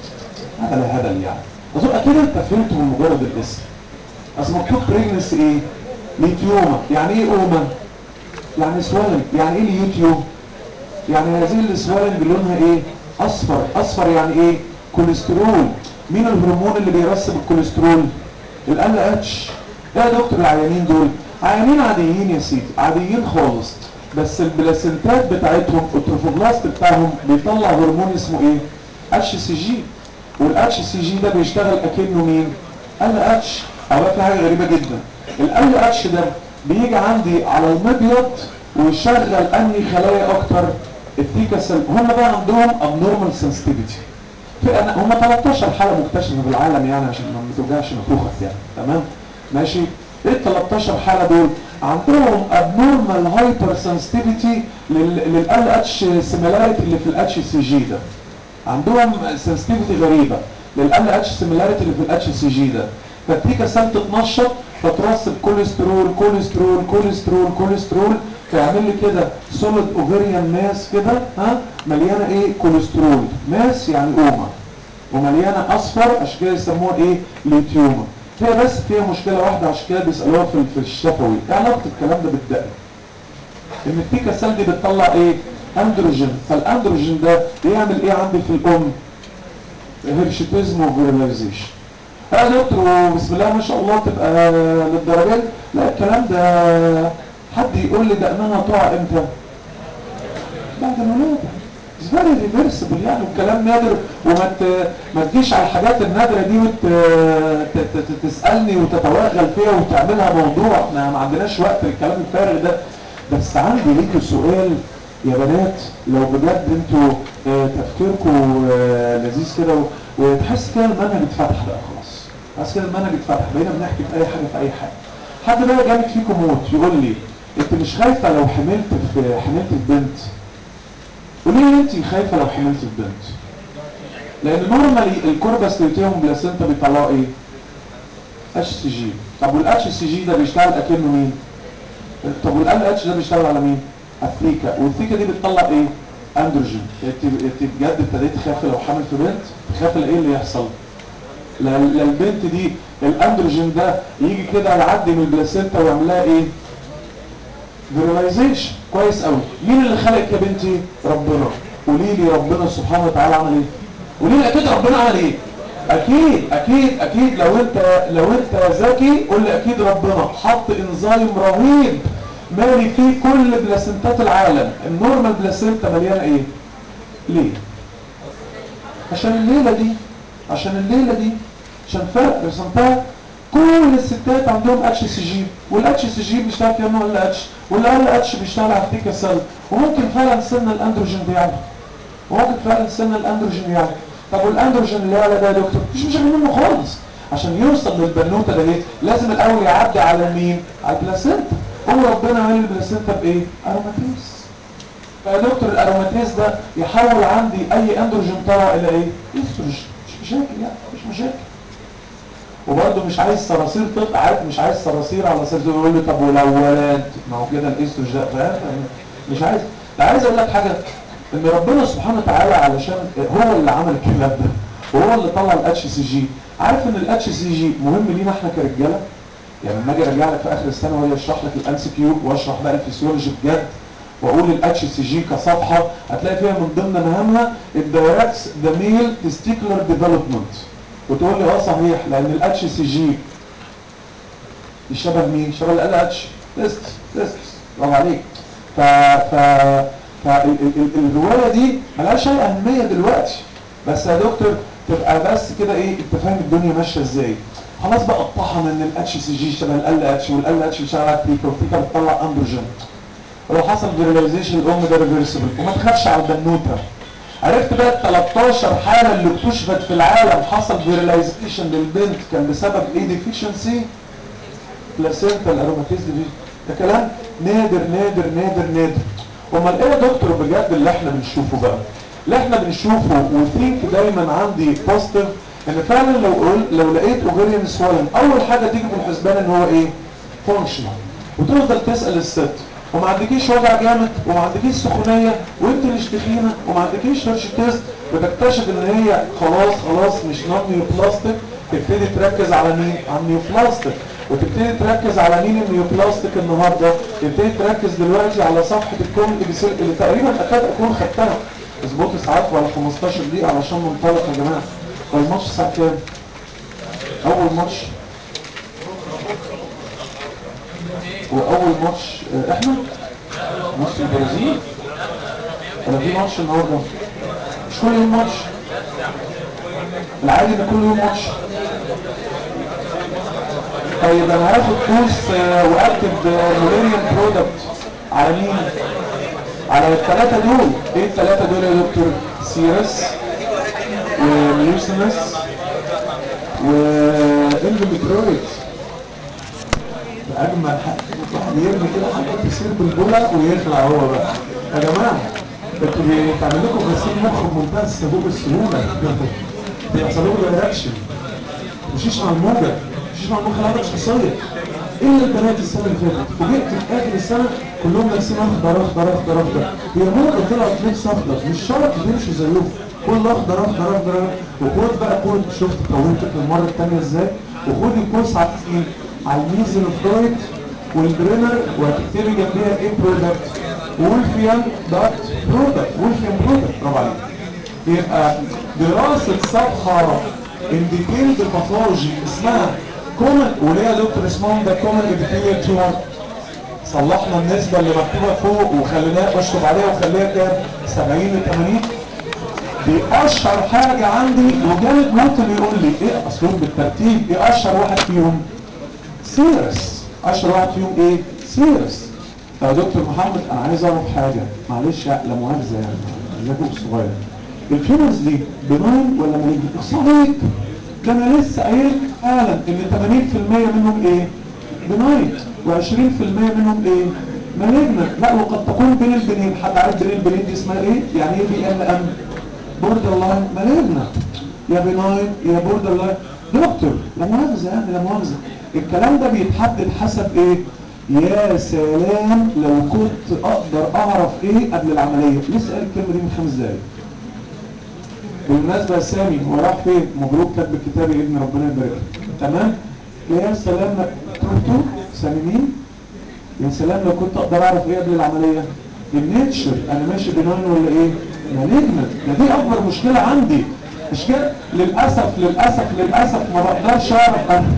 Speaker 2: هبل هبل يعني. اظن اكيد انت فهمته من مجرد الاسم. اصل مكتوب بريجنس ايه؟ ليتيوما. يعني ايه اوما؟ يعني سوالنج. يعني ايه اليوتيوب؟ يعني هذه السوالنج لونها ايه؟ اصفر. اصفر يعني ايه؟ كوليسترول. مين الهرمون اللي بيرسب الكوليسترول؟ ال اتش. ايه يا دكتور العيانين دول؟ عيانين عاديين يا سيدي، عاديين خالص، بس البلاسنتات بتاعتهم التروفوبلاست بتاعهم بيطلع هرمون اسمه ايه؟ اتش سي جي. والاتش سي جي ده بيشتغل اكنه مين؟ ال اتش. او في حاجه غريبه جدا، ال اتش ده بيجي عندي على المبيض ويشغل انهي خلايا اكتر؟ التيكا سيل. هم بقى عندهم ابنورمال سنسيتيفيتي. هم تلتاشر حاله مكتشفه في العالم يعني عشان ما توجعش نفوخك يعني، تمام؟ ماشي؟ ايه ال تلتاشر حاله دول؟ عندهم ابنورمال هايبر سنسيتيفيتي لل اتش سيميلاريتي اللي في الاتش سي جي ده. عندهم سنسيتيفيتي غريبه لل اتش سيميلاريتي اللي في الاتش سي جي ده. فالتيكا سيل تتنشط فترسب كوليسترول كوليسترول كوليسترول كوليسترول، فيعمل لي كده سوليد اوفيريان ماس كده، ها، مليانه ايه؟ كوليسترول. ماس يعني اوما، ومليانه اصفر عشان كده يسموها ايه؟ ليتيوما. هي بس فيها مشكله واحده عشان كده بيسالوها في في الشفوي، ايه علاقه الكلام ده بالدقن؟ ان التيكا سيل دي بتطلع ايه؟ اندروجين. فالاندروجين ده بيعمل ايه عندي في الام؟ هيرشيتيزم وفيراليزيشن. يا دكتور بسم الله ما شاء الله تبقى للدرجات؟ لا الكلام ده حد يقول لي دقنها تقع امتى؟ بعد الولاده. فيري ريفرسبل يعني، والكلام نادر. وما ما تجيش على الحاجات النادره دي وتسالني وتتوغل فيها وتعملها موضوع. احنا ما عندناش وقت للكلام الفارغ ده. بس عندي ليكوا سؤال يا بنات، لو بجد انتوا اه تفكيركم اه لذيذ كده وتحس كده المنهج اتفتح بقى خلاص. تحس كده المنهج اتفتح، بقينا بنحكي في اي حاجه في اي حاجه. حد بقى جامد فيكم موت يقول لي انت مش خايفه لو حملت في حملت في بنت؟ قولي لي انت خايفه لو حملت في بنت؟ لان نورمالي الكوربس لوتيوم بلاسنتا بيطلعوا ايه؟ اتش سي جي. طب والاتش سي جي ده بيشتغل اكنه مين؟ طب والال اتش ده بيشتغل على مين؟ الثيكا. والثيكا دي بتطلع ايه؟ اندروجين. انت بجد ابتديت تخاف لو حامل في بنت؟ تخاف ايه اللي يحصل؟ للبنت دي الاندروجين ده يجي كده يعدي من البلاسنتا ويعمل لها ايه؟ فيراليزيشن. كويس قوي. مين اللي خلقك يا بنتي؟ ربنا. قولي لي ربنا سبحانه وتعالى عمل ايه؟ قولي لي اكيد ربنا عمل ايه؟ اكيد اكيد اكيد لو انت لو انت ذكي قول لي اكيد ربنا حط انزيم رهيب مالي فيه كل بلاسنتات العالم. النورمال بلاسنتا مليانه ايه؟ ليه؟ عشان الليله دي، عشان الليله دي، عشان فرق رسمتها. كل الستات عندهم اتش سي جي، والاتش سي جي بيشتغل كانه ال اتش، والال اتش بيشتغل على التيكا سيل. وممكن فعلا سن الاندروجين بيعلى، وممكن فعلا سن الاندروجين يعلى. طب والاندروجين اللي يعلى ده يا دكتور مش مشاكل منه خالص. عشان يوصل للبنوته ده ايه؟ لازم الاول يعدي على مين؟ على البلاسنتا. هو ربنا عامل البلاسنتا بايه؟ اروماتيز. فيا دكتور الاروماتيز ده يحول عندي اي اندروجين طالع الى ايه؟ استروجين. مش مشاكل يعني، مش مشاكل. وبرده مش عايز صراصير تطلع، عارف مش عايز صراصير على اساس يقول لي طب ولو ولد؟ ما هو كده الاستروجين ده فاهم؟ مش عايز. لا عايز اقول لك حاجه، ان ربنا سبحانه وتعالى علشان هو اللي عمل الكلام ده، وهو اللي طلع الاتش سي جي. عارف ان الاتش سي جي مهم لينا احنا كرجاله؟ يعني لما اجي ارجع لك في اخر السنه وهي اشرح لك الام سي كيو واشرح بقى الفسيولوجي بجد واقول الاتش سي جي كصفحه، هتلاقي فيها من ضمن مهامها الدايركتس ذا ميل تستيكولار ديفلوبمنت. وتقول لي اه صحيح، لان الاتش سي جي شبه مين؟ شبه ال اتش تيست تيست. برافو عليك. ف ف فالروايه دي ملهاش اي اهميه دلوقتي، بس يا دكتور تبقى بس كده ايه، انت فاهم الدنيا ماشيه ازاي. خلاص بقى اتطحن ان الاتش سي جي شبه ال اتش والال اتش بيشتغل على البريكورتيكا بتطلع اندروجين. ولو حصل فيراليزيشن الام ده ريفرسبل، وما تخافش على البنوته. عرفت بقى ال تلتاشر حاله اللي اكتشفت في العالم حصل فيراليزيشن للبنت كان بسبب ايه؟ ديفيشنسي بلاسينتا الاروماتيز دي. ده كلام نادر نادر نادر نادر. امال ايه يا دكتور بجد اللي احنا بنشوفه بقى؟ اللي احنا بنشوفه وثينك دايما عندي بوزيتيف، ان فعلا لو قول لو لقيت اوفيريان سوالن اول حاجه تيجي في الحسبان ان هو ايه؟ فانكشنال. وتفضل تسال الست وما عندكيش وجع جامد وما عندكيش سخونيه وانت مش تخينه وما عندكيش هيرشيتيز، وتكتشف ان هي خلاص خلاص مش نون نيوبلاستيك، تبتدي تركز على مين؟ على النيوبلاستيك. وتبتدي تركز على مين النيوبلاستيك النهارده؟ تبتدي تركز دلوقتي على صفحه الكوميدي بيسيل اللي تقريبا اكاد اكون خدتها. اظبطوا ساعات ولا خمستاشر دقيقه علشان منطلق يا جماعه. والماتش الساعه كام؟ اول ماتش واول ماتش احنا ماتش البرازيل ولا في ماتش النهارده؟ مش كل يوم ماتش. العادي ان كل يوم ماتش. طيب انا هاخد كورس واكتب موليريان برودكت على مين؟ على الثلاثه دول. ايه الثلاثه دول يا دكتور؟ سيرس وميوسينس واندوميترويد. اجمل حاجه واحد يرمي كده حاجه تصير بالبوله ويخلع هو بقى. يا جماعه انتوا بتعمل لكم غسيل مخ بمنتهى السهوله السهوله. بيحصل لكم رياكشن. مشيش مع الموجه، مشيش مع الموجه خلاص شخصيه. الا البنات السنه اللي فاتت فوجئت في اخر السنه كلهم لابسين اخضر اخضر اخضر اخضر. هي موجه طلعت لبس اخضر، مش شرط تمشوا زيهم. كل اخضر اخضر اخضر. وخد بقى خد، شفت طولتك المره الثانيه ازاي؟ وخد الكورس على مين؟ على الميزنفرويد والبرينر، وهتكتبي جنبيها ايه برودكت؟ وولفيان دوت برودكت. وولفيان برودكت. برافو عليك. يبقى دراسه صفحه انديتيلد باثولوجي اسمها كومن، وليه يا دكتور اسمهم ده كومن ابيثيليال تيومر؟ صلحنا النسبه اللي مكتوبه فوق وخليناها اشطب عليها وخليها كام؟ سبعين ل ثمانين. دي اشهر حاجه عندي، وجامد موت اللي يقول لي ايه اصلهم بالترتيب. ايه اشهر واحد فيهم؟ سيرس. اشهر واحد فيهم ايه؟ سيرس. طب يا دكتور محمد انا عايز اعرف حاجه، معلش لا مؤاخذه يعني ذكاء صغير. الفيروس دي بناين ولا مالجنت؟ اخصائيك ده انا لسه قايل فعلا ان ثمانين في المية منهم ايه؟ بناين، وعشرين في المية منهم ايه؟ مالجنت. لا وقد تكون بين البنين. حد عارف بين البنين دي اسمها ايه؟ يعني ايه بي ال ام؟ بوردر لاين مالجنت. يا بناين يا بوردر لاين. دكتور لا مؤاخذه يعني لا مؤاخذه، الكلام ده بيتحدد حسب ايه؟ يا سلام لو كنت اقدر اعرف ايه قبل العمليه. لسه قال الكلمه دي من خمس دقايق. بالمناسبه يا سامي هو راح فين؟ مبروك كاتب الكتاب يا ابني ربنا يبارك لك. تمام؟ يا سلام تهتو سامي مين؟ يا سلام لو كنت اقدر اعرف ايه قبل العمليه؟ النيتشر انا ماشي بناين ولا ايه؟ مالجنت. ده دي اكبر مشكله عندي. مش كده؟ للاسف للاسف للاسف ما بقدرش اعرف انا.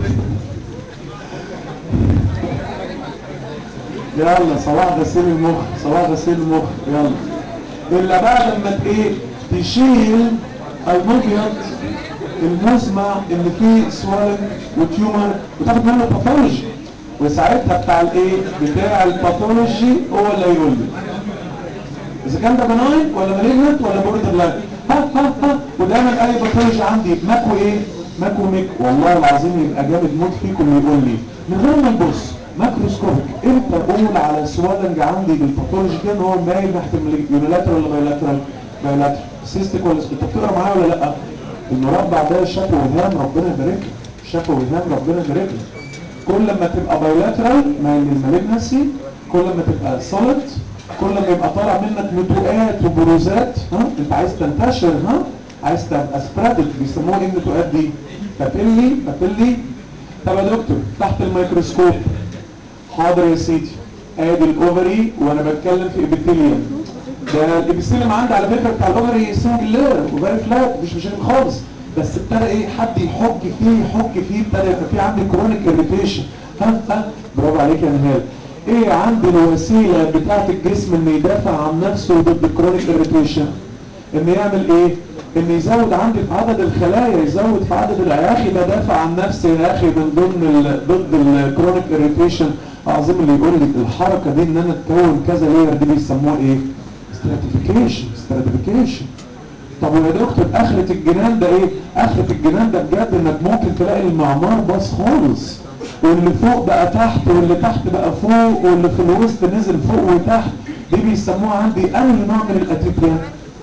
Speaker 2: يلا صباح غسيل المخ، صباح غسيل المخ يلا. الا بعد ما ايه؟ تشيل المبيض المزمع اللي فيه سوالن وتيومر وتاخد منه باثولوجي، وساعتها بتاع الايه؟ بتاع الباثولوجي هو اللي يقول لي اذا كان ده بناين ولا مالجنت ولا بوردر لاين. ها ها ها. ودايما اي باثولوجي عندي ماكو ايه؟ ماكو ميك. والله العظيم يبقى جامد موت فيكم اللي يقول لي من غير ما نبص ماكروسكوبيك امتى اقول على سوالنج عندي بالباثولوجي كده ان هو مايل ناحيه اليونيلاترال ولا بايلاترال؟ بايلاترال. سيستيك ولا انت بتقرا معايا ولا لا؟ المربع ده شكله وهام ربنا يبارك له، شكله وهام ربنا يبارك له. كل ما تبقى بايلاترال مايل للمالجنسي، كل ما تبقى سوليد، كل ما يبقى طالع منك نتوءات وبروزات. ها انت عايز تنتشر ها عايز تبقى سبريدد بيسموه ان تؤدي بابيلي بابيلي. طب يا دكتور تحت الميكروسكوب، حاضر يا سيدي، ادي الاوفري وانا بتكلم في ابيثيليوم. ده الابيثيليوم عندي على فكره بتاع الاوفري سنجل لير وفيري فلات مش مشاكل خالص، بس ابتدى ايه حد يحك فيه يحك فيه ابتدى يبقى في عندي كرونيك اريتيشن. ها ها برافو عليك يا نهال. ايه عندي الوسيله بتاعت الجسم انه يدافع عن نفسه ضد الكرونيك اريتيشن؟ انه يعمل ايه؟ ان يزود عندي في عدد الخلايا، يزود في عدد العياخي، بدافع عن نفسي يا اخي من ضمن ال ضد الكرونيك اريتيشن. اعظم اللي يقول لي الحركه دي ان انا اتكون كذا لير دي بيسموها ايه؟ ستراتيفيكيشن. ستراتيفيكيشن. طب يا دكتور اخرة الجنان ده ايه؟ اخرة الجنان ده بجد انك ممكن تلاقي المعمار باص خالص، واللي فوق بقى تحت واللي تحت بقى فوق واللي في الوسط نزل فوق وتحت. دي بيسموها عندي انهي نوع من الاتيبيا؟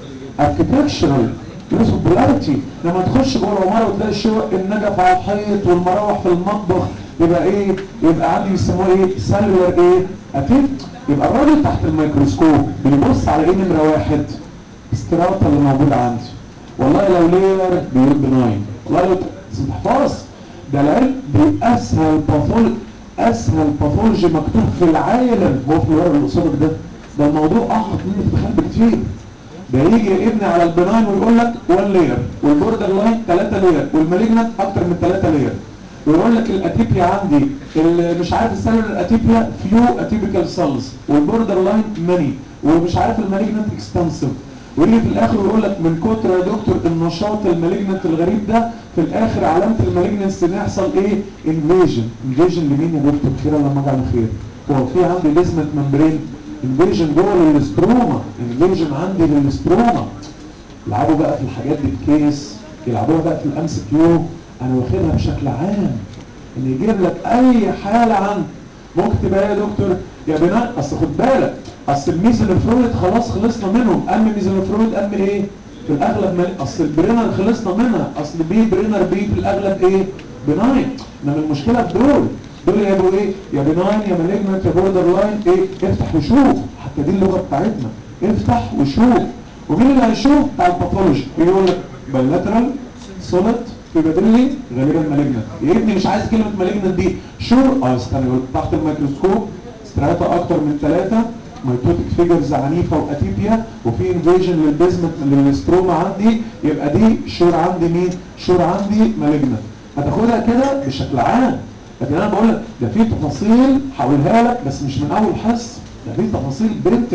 Speaker 2: اركتكشرال ريسبولاريتي. لما تخش جوه العماره وتلاقي الشقق النجف على الحيط والمراوح في المطبخ يبقى ايه؟ يبقى عندي بيسموه ايه؟ سيلولار ايه؟ اتيب. يبقى الراجل تحت الميكروسكوب بيبص على ايه نمره واحد؟ استراطه اللي موجوده عندي. والله لو لير بيقول بناين، والله لو تحفظ ده العلم باسهل باثولوجي، اسهل باثولوجي مكتوب في العالم هو في الورق اللي قصادك ده. ده الموضوع اعقد منه تتخيل بكتير. ده يجي ابني على البناين ويقول لك واحد لير، والبوردر لاين ثلاثة لير، والمالجنت اكتر من ثلاثة لير، ويقول لك الاتيبيا عندي اللي مش عارف السيلولر الاتيبيا فيو اتيبيكال سيلز، والبوردر لاين ماني، ومش عارف المالجنت اكستنسيف. ويجي في الاخر ويقول لك من كتر يا دكتور النشاط المالجنت الغريب ده في الاخر علامه المالجنس ان يحصل ايه؟ انفيجن. انفيجن لمين يا دكتور؟ خير لما اجي على خير. هو في عندي لازمه ممبرين انفيجن جوه للستروما، انفيجن عندي للستروما. يلعبوا بقى في الحاجات دي بكيس، يلعبوها بقى في الام سي كيو. انا واخدها بشكل عام ان يجيب لك اي حاله عندك ممكن تبقى يا دكتور يا بناء. اصل خد بالك اصل الميزانوفرويد خلاص خلصنا منهم. ام ميزانوفرويد ام ايه في الاغلب مل... اصل البرينر خلصنا منها. اصل بي برينر بي في الاغلب ايه؟ بناين. انما المشكله في دول دول يا ابو ايه؟ يا بناين يا مالجنت يا بوردر لاين. ايه؟ افتح وشوف. حتى دي اللغه بتاعتنا، افتح وشوف. ومين اللي هيشوف؟ بتاع الباثولوجي يقول لك بايلاترال سوليد في بدلي غالبا مالجنت. يا ابني مش عايز كلمه مالجنت دي شور. اه استنى يقول تحت الميكروسكوب ستراتا اكتر من ثلاثه، ميتوتيك فيجرز عنيفه واتيبيا، وفي انفيجن للبيزمنت للستروما عندي. يبقى دي شور عندي مين؟ شور عندي مالجنت. هتاخدها كده بشكل عام. لكن انا بقول لك ده في تفاصيل هقولها لك بس مش من اول حصه، ده في تفاصيل بنت.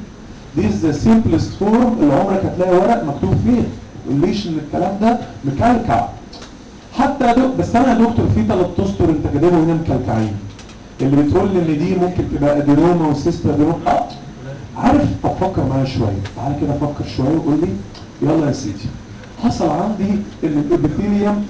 Speaker 2: دي ذا سيمبلست فورم اللي عمرك هتلاقي ورق مكتوب فيه. ما تقوليش ان الكلام ده مكلكع حتى يا دكتور. بس انا يا دكتور في ثلاث اسطر انت كاتبهم هنا مكلكعين اللي بتقول لي ان دي ممكن تبقى ادينوما وسيستا ادينوما. اه عارف. طب فكر معايا شويه، تعالى كده فكر شويه وقول لي. يلا يا سيدي، حصل عندي ان الابيثيليوم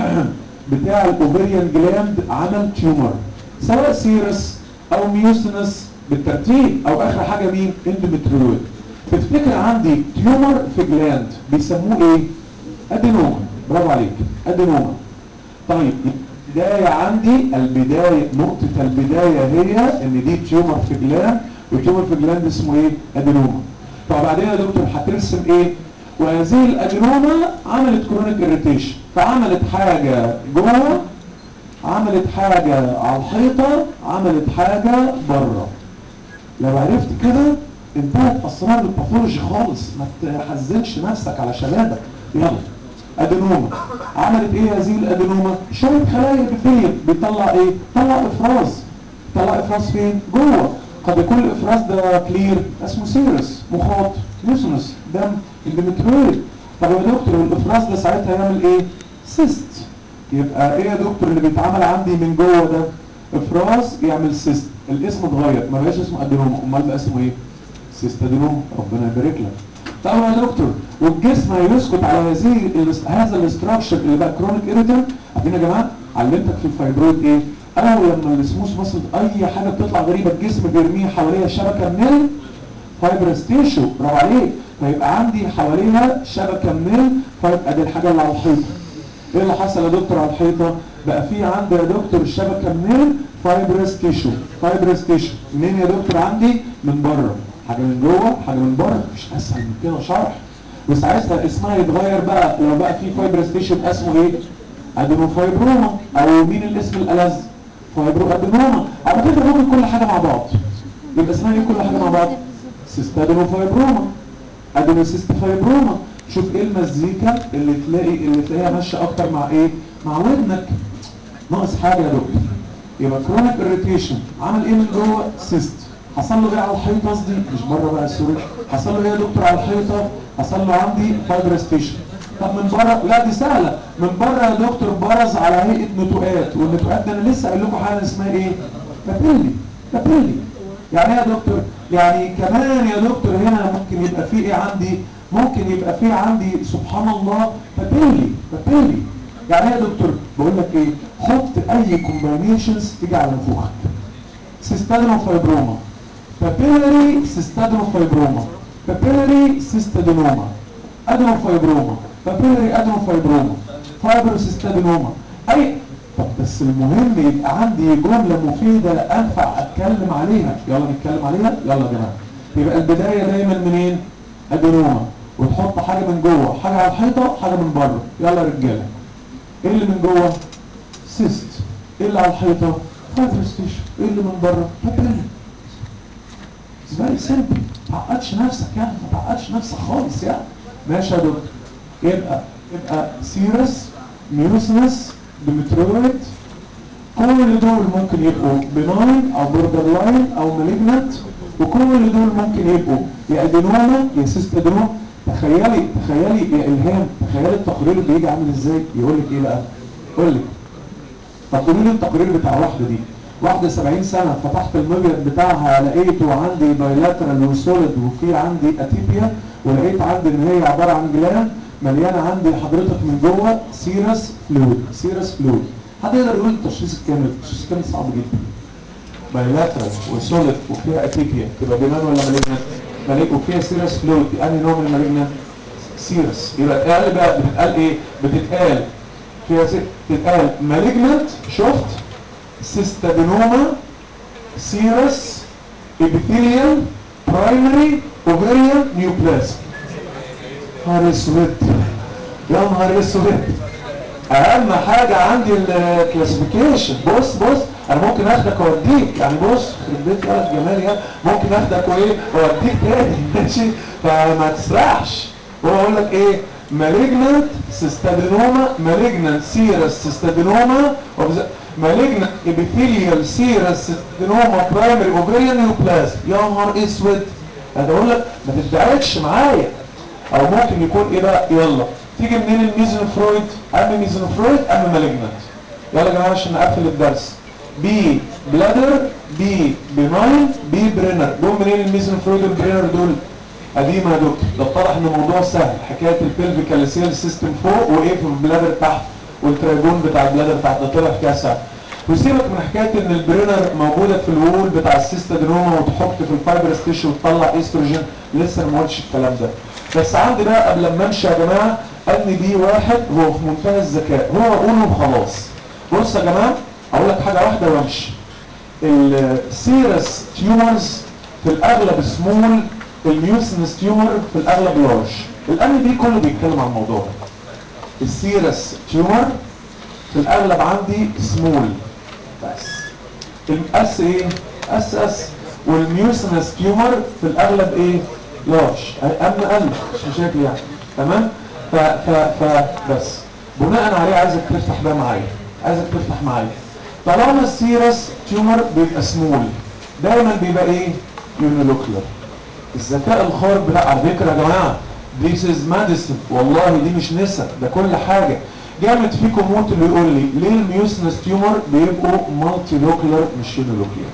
Speaker 2: بتاع الاوفريان جلاند عمل تيومر، سواء سيرس او ميوسينس بالترتيب، او اخر حاجه مين؟ اندوميتريويد. تفتكر عندي تيومر في جلاند بيسموه ايه؟ ادينوما. برافو عليك، ادينوما. طيب البدايه عندي، البدايه نقطه البدايه هي ان دي تيومر في جلاند، والتيومر في جلاند اسمه ايه؟ ادينوما. طب بعدين يا دكتور هترسم ايه؟ وهذه الادينوما عملت كرونيك اريتيشن، فعملت حاجه جوه، عملت حاجه على الحيطه، عملت حاجه بره. لو عرفت كده انتهت اسرار الباثولوجي خالص. ما تحزنش نفسك على شبابك. يلا ادينوما عملت ايه هذه الادينوما؟ شويه خلايا ابيثيليوم بيطلع ايه؟ طلع افراز. طلع افراز فين؟ جوه. قد يكون الافراز ده كلير اسمه سيرس، مخاط، ميوسينس، دم، اندوميتريويد. طب يا دكتور الافراز ده ساعتها يعمل ايه؟ سيست. يبقى ايه يا دكتور اللي بيتعمل عندي من جوه ده؟ افراز يعمل سيست. الاسم اتغير، ما بقاش اسمه ادينوما، امال بقى اسمه ايه؟ سيست ادينوما. ربنا يبارك لك. طبعا يا دكتور والجسم هيسكت على هذه هذا الاستراكشر اللي بقى كرونيك ايريتنت. عارفين يا جماعه علمتك في الفايبرويد ايه؟ اول لما السموث ماسل اي حاجه بتطلع غريبه الجسم بيرميها حواليها شبكه من الفايبرس تيشو. برافو عليك. فيبقى عندي حواليها شبكه من فيبقى دي الحاجه اللي على الحيطه. ايه اللي حصل يا دكتور على الحيطه؟ بقى في عندي يا دكتور الشبكه من فايبرس تيشو. فايبرس تيشو منين يا دكتور؟ عندي من بره. حاجه من جوه حاجه من بره، مش اسهل من كده شرح. وساعتها اسمها يتغير بقى لو بقى في فايبرس تيشو اسمه ايه؟ ادينوفايبروما. او مين الاسم الالذ؟ فايبرو ادينوما. على فكره ممكن كل حاجه مع بعض يبقى اسمها ايه كل حاجه مع بعض؟ سيستادينوفايبروما، ادينوسيستوفايبروما. شوف ايه المزيكا اللي تلاقي اللي تلاقيها ماشيه اكتر مع ايه؟ مع ودنك. ناقص حاجه يا دكتور. يبقى كرونيك اريتيشن عمل ايه من جوه؟ سيست. حصل له ايه على الحيطه؟ قصدي مش بره بقى سوري. حصل له ايه يا دكتور على الحيطه؟ حصل له عندي فايبرستيشن. طب من بره؟ لا دي سهله. من بره يا دكتور برز على هيئه نتوءات، والنتوءات ده انا لسه قايل لكم حاجه اسمها ايه؟ بابيلي. بابيلي يعني ايه يا دكتور؟ يعني كمان يا دكتور هنا ممكن يبقى في ايه عندي؟ ممكن يبقى في عندي سبحان الله بابيلي. بابيلي يعني ايه يا دكتور؟ بقول لك ايه؟ حط اي كومباينيشنز تيجي على نفوخك. سيستادينوفايبروما، بابيلاري سيستادينوفايبروما، بابيلاري سيستادينوما، ادينوفايبروما، بابيلاري ادينوفايبروما، فايبروسيستادينوما. اي طب بس المهم يبقى عندي جمله مفيده انفع اتكلم عليها. يلا نتكلم عليها يلا يا جماعه. يبقى البدايه دايما منين؟ ادينوما. وتحط حاجه من جوه، حاجه على الحيطه، حاجه من بره. يلا يا رجاله. ايه اللي من جوه؟ سيست. ايه اللي على الحيطه؟ فايبروستيشن. ايه اللي من بره؟ بابيلي. فيري سيمبل. ما تعقدش نفسك يعني، ما تعقدش نفسك خالص يعني. ماشي يا دكتور. يبقى يبقى سيرس، ميوسنس، ديمترويد، كل دول ممكن يبقوا بناين او بوردر لاين او مالجنت، وكل دول ممكن يبقوا يا ادينوما يا سيستادينوما. تخيلي تخيلي يا الهام، تخيلي التقرير بيجي عامل ازاي. يقول لك ايه بقى؟ يقول لك طب قولوا لي التقرير بتاع واحده دي، واحده سبعين سنه فتحت المبيض بتاعها لقيته عندي بايلاترال وسوليد وفي عندي اتيبيا، ولقيت عندي ان هي عباره عن جلاند مليانه عندي حضرتك من جوه سيرس فلويد. سيرس فلويد. حد يقدر يقول التشخيص الكامل؟ التشخيص الكامل صعب جدا. بايلاترال وسوليد وفيها اتيبيا تبقى بنان ولا مالجنت؟ مالجنت. وفيها سيرس فلويد. انهي نوع من المالجنت؟ سيرس. يبقى اتقال بقى بتتقال ايه؟ بتتقال فيها سي... بتتقال مالجنت. شفت؟ سيستادينوما سيرس ابيثيليال برايمري اوفيريان نيوبلازم. نهار اسود يا نهار اسود. اهم حاجه عندي الكلاسيفيكيشن. بص بص انا ممكن اخدك واوديك يعني. بص يخرب بيت ولد جمال يعني. ممكن اخدك وايه واوديك تاني ماشي. فما تسرحش. هو اقول لك ايه؟ مالجنت سيستادينوما، مالجنت سيرس سيستادينوما، مالجنت ابيثيليال سيرس سيستادينوما برايمري اوفيريان نيوبلازم. يا نهار اسود. انا بقول لك ما تدعكش معايا. او ممكن يكون ايه بقى؟ يلا تيجي منين الميزنفرويد؟ ام ميزنفرويد ام مالجنت. يلا يا جماعه عشان نقفل الدرس. بي بلادر، بي بناين، بي برينر. دول منين الميزنفرويد والبرينر دول؟ قديمه يا دكتور. ده اتضح ان الموضوع سهل. حكايه البلفيكال سيل سيستم فوق وايه في البلادر تحت والتراجون بتاع البلادر تحت. ده طلع حكايه سهله. وسيبك من حكايه ان البرينر موجوده في الوول بتاع السيستادينوما وتحط في الفايبرس تيشو وتطلع استروجين. لسه ما قلتش الكلام ده. بس عندي بقى قبل ما امشي يا جماعه ان دي واحد هو في منتهى الذكاء. هو اقوله وخلاص. بص يا جماعه اقول لك حاجه واحده وامشي. السيرس تيومرز في الاغلب سمول، الميوسنس تيومر في الاغلب لارج. الان دي كله بيتكلم عن الموضوع ده. السيرس تيومر في الاغلب عندي سمول بس. الاس ايه؟ اس اس. والميوسنس تيومر في الاغلب ايه؟ لارج. ام قلب مش مشاكل يعني. تمام؟ ف ف ف بس بناء عليه عايزك تفتح ده معايا. عايزك تفتح معايا. طالما السيرس تيومر بيبقى سمول دايما بيبقى ايه؟ يونيلوكلر. الذكاء الخارق بتاع على فكره يا جماعه This is medicine. والله دي مش نسب، ده كل حاجه. جامد فيكم موت اللي يقول لي ليه الميوسنس تيومر بيبقوا مالتي لوكلر مش يونيلوكلر؟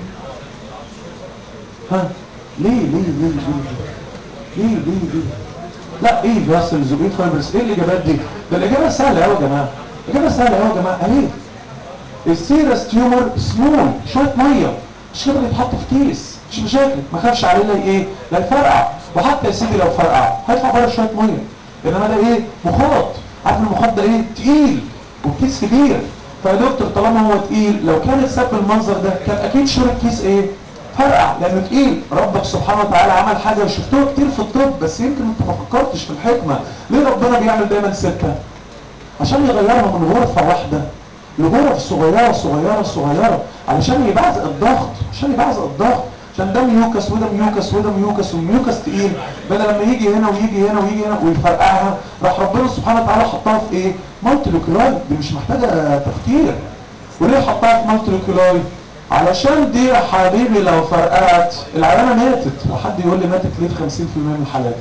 Speaker 2: ها؟ ليه ليه ليه ليه ليه ليه ليه ليه؟ لا ايه فاسلز وايه فايبرز؟ ايه الاجابات دي؟ ده الاجابه سهله قوي يا جماعه. الاجابه سهله قوي يا جماعه اهي. السيرس تيومر سمول شويه ميه مش كده بيتحط في كيس مش مشاكل. ما خافش عليه لا ايه؟ لا يفرقع. وحتى يا سيدي لو فرقع هيطلع بره شويه ميه. انما ده ايه؟ مخاط. عارف المخاط ده ايه؟ تقيل والكيس كبير. فيا دكتور طالما هو تقيل لو كان اتساب بالمنظر ده كان اكيد شرب كيس ايه؟ فرقع لانه تقيل. ربك سبحانه وتعالى عمل حاجه وشفتوها كتير في الطب، بس يمكن انت ما فكرتش في الحكمه. ليه ربنا بيعمل دايما سته؟ عشان يغيرها من غرفه واحده لغرف صغيره صغيره صغيره، علشان يبعزق الضغط، عشان يبعزق الضغط، عشان ده ميوكس وده ميوكس وده ميوكس، والميوكس تقيل، بدل لما يجي هنا ويجي هنا ويجي هنا ويفرقعها، راح ربنا سبحانه وتعالى حطها في ايه؟ مالتيلوكلاي. دي مش محتاجه تفكير. وليه حطها في مالتيلوكلاي؟ علشان دي يا حبيبي لو فرقعت العيانه ماتت. وحد يقول لي ماتت ليه في خمسين في المية من الحالات؟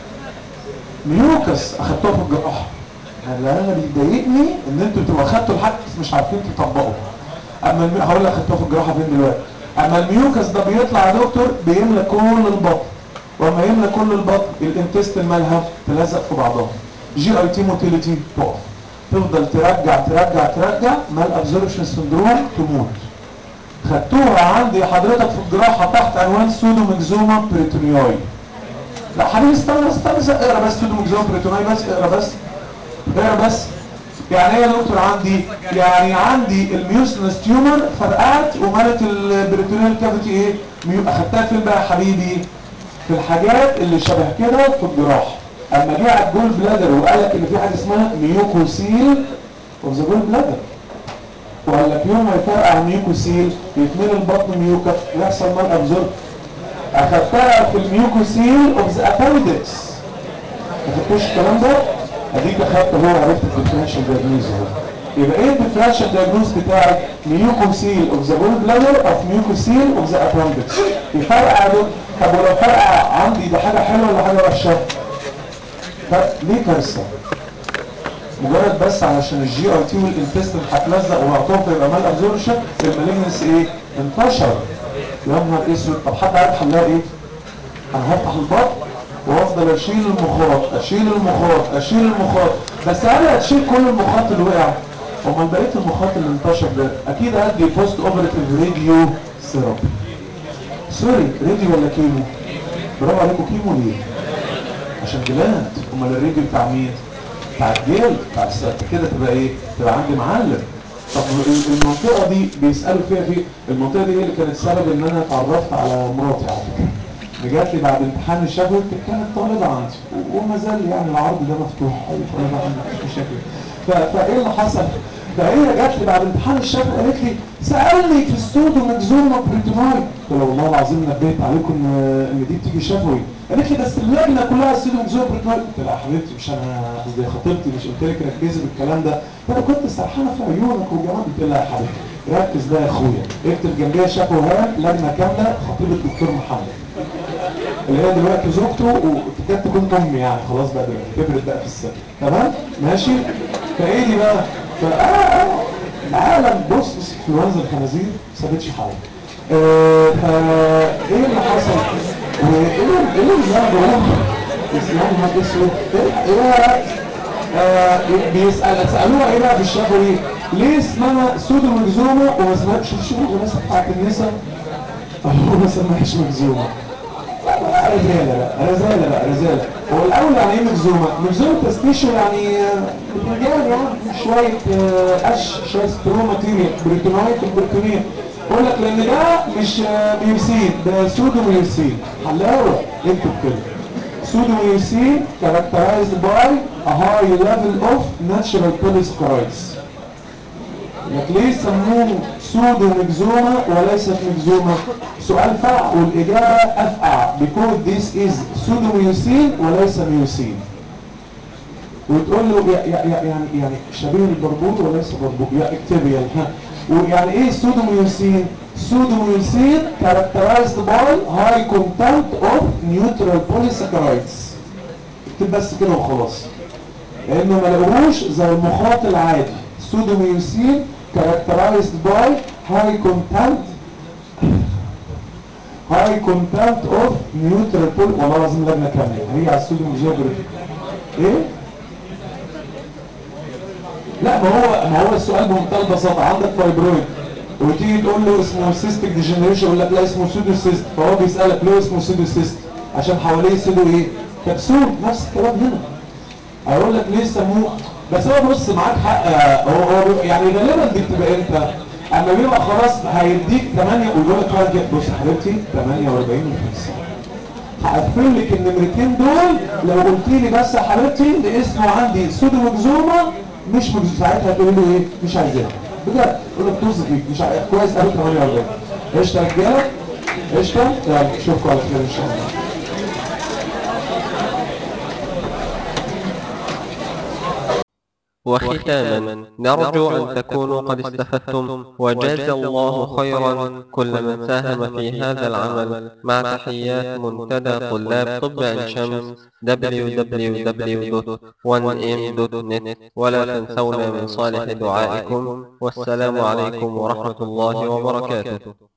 Speaker 2: ميوكس اخدتوها في الجراحه. اللي انا بيضايقني ان انتوا بتبقوا اخدتوا الحاجه مش عارفين تطبقوا. اما المي... هقول لك اخدتوها في الجراحه فين دلوقتي. اما الميوكس ده بيطلع يا دكتور بيملى كل البطن، وما يملى كل البطن الانتستين مالها تلزق في بعضها، جي اي تي موتيليتي تقف، تفضل ترجع ترجع ترجع، مال ابزوربشن سندروم، تموت. خدتوها عندي حضرتك في الجراحه تحت عنوان سودو ميكزوما بريتونياي. لا حبيبي استنى استنى اقرا بس سودو ميكزوما بريتونياي، بس اقرا بس اقرا بس. يعني ايه يا دكتور؟ عندي يعني عندي الميوسنس تيومر فرقعت ومالت البريتونيال كافيتي ايه؟ ميو... اخدتها فين بقى يا حبيبي؟ في الحاجات اللي شبه كده في الجراحه. اما جه على الجول بلادر وقال لك ان في حاجه اسمها ميوكوسيل اوف ذا جول بلادر، وقال لك يوم ما يفرقع الميوكوسيل يتملي البطن ميوكا ويحصل مال ابزورب. اخدتها في الميوكوسيل اوف ذا ابندكس. ما خدتوش الكلام ده؟ اديك اخدت هو عرفت الديفرنشال دايجنوز اهو. يبقى ايه الديفرنشال دايجنوز بتاعك؟ ميوكوسيل اوف ذا جول بلادر اوف ميوكوسيل اوف ذا ابندكس. يفرقع دول. طب ولو فرقع عندي ده حاجه حلوه ولا حاجه وحشه؟ ليه كارثه؟ مجرد بس علشان الجي اي تي والانتستين هتلزق وهتقف يبقى مال ابزوربشن، المالجنس ايه؟ انتشر. يا نهار اسود. طب حد عارف حلها ايه؟ انا هفتح البطن وافضل اشيل المخاط اشيل المخاط اشيل المخاط، بس هل هتشيل كل المخاط اللي وقع؟ امال بقيه المخاط اللي انتشر ده اكيد هدي بوست اوبريتيف راديو ثيرابي. سوري، راديو ولا كيمو؟ برافو عليكم. كيمو ليه؟ عشان جلاند. امال الراديو بتاع مين؟ بتاع الجلد، بتاع السقف كده تبقى ايه؟ تبقى عندي معلم. طب المنطقه دي بيسالوا فيها في المنطقه دي هي اللي كانت سبب ان انا اتعرفت على مراتي على فكره. جات لي بعد امتحان الشفوي، كانت طالبه عندي وما زال يعني العرض ده مفتوح، اي طالبه عندي مفيش مشاكل. فايه اللي حصل؟ فهي جات لي بعد امتحان الشفوي قالت لي سالني في السودو ميكزوما بريتوناي. قلت لها والله العظيم نبهت عليكم ان ان دي بتيجي شفوي. قالت لي بس اللجنه كلها السودو ميكزوما بريتوناي. قلت لها يا حبيبتي مش انا قصدي خطيبتي، مش قلت لك ركزي بالكلام ده؟ انا كنت سرحانه في عيونك وجمال. قلت لها يا حبيبتي ركز بقى يا اخويا، اكتب جنبيها شفوي هام لجنه كامله خطيب الدكتور محمد اللي هي دلوقتي زوجته وتكاد تكون امي يعني خلاص بقى دلوقتي كبرت بقى في السن. تمام ماشي. فايه دي بقى؟ فا اه اه العالم بص بص انفلونزا الخنازير ما سابتش حاجه. آه فا ايه اللي حصل؟ وايه ايه اللي انا بقوله؟ اسلام ما اسود ايه؟ آه بيسال سالوها ايه بقى في الشفوي؟ ليه اسمها سودو مجزومه وما اسمهاش شوف شوف الغلاسه بتاعت النساء؟ هو ما سماهاش مجزومه. رزالة بقى رزالة بقى رزالة. هو الأول يعني إيه مجزومة؟ مجزومة تستيشو يعني بتنجان يعني شوية قش شوية سترو ماتيريال بريتونايت والبريتونية. بقول لك لأن ده مش ميوسين، ده سودو ميوسين. حلاوة اكتب كده. سودو ميوسين characterized by a high level of natural polysaccharides. لك ليه سموه سودو ميكزوما وليست ميكزوما؟ سؤال فرع والاجابه افقع because this is سودو ميوسين وليس ميوسين. وتقول له يعني يعني يعني شبيه البربوط وليس بربوط، يا اكتبي ها. ويعني ايه سودو ميوسين؟ سودو ميوسين characterized by high content of neutral polysaccharides. اكتب بس كده وخلاص، لانه ما لقوهوش زي المخاط العادي. سودو ميوسين characterized by high content high content of neutral poly. والله لازم لجنه كامله هي على السودو ميوسين. ايه؟ لا ما هو ما هو السؤال بمنتهى البساطه. عندك فايبرويد وتيجي تقول له اسمه سيستيك ديجنريشن يقول لك لا اسمه سودو سيست، فهو بيسالك ليه اسمه سودو سيست؟ عشان حواليه سودو ايه؟ كبسول. نفس الكلام هنا. هيقول لك ليه سموه؟ بس هو بص معاك حق. هو هو يعني غالبا دي بتبقى امتى؟ اما بيبقى خلاص هيديك ثمانية ويقول لك بقى كده بص يا حبيبتي ثمانية وأربعين و50 هقفل لك النمرتين دول لو قلت لي بس يا حبيبتي ان اسمه عندي سودومكزوما مش مكزوما، ساعتها تقول لي ايه مش عايزاها بجد، اقول لك طز فيك مش عايز كويس قوي ثمانية وأربعين. قشطه يا رجاله قشطه، يلا اشوفكم على خير ان شاء الله.
Speaker 1: وختاما نرجو أن تكونوا قد استفدتم وجاز الله خيرا كل من ساهم في هذا العمل مع تحيات منتدى طلاب طب عين شمس دبليو دبليو دبليو دوت وان ام دوت نت. ولا تنسونا من صالح دعائكم، والسلام عليكم ورحمة الله وبركاته.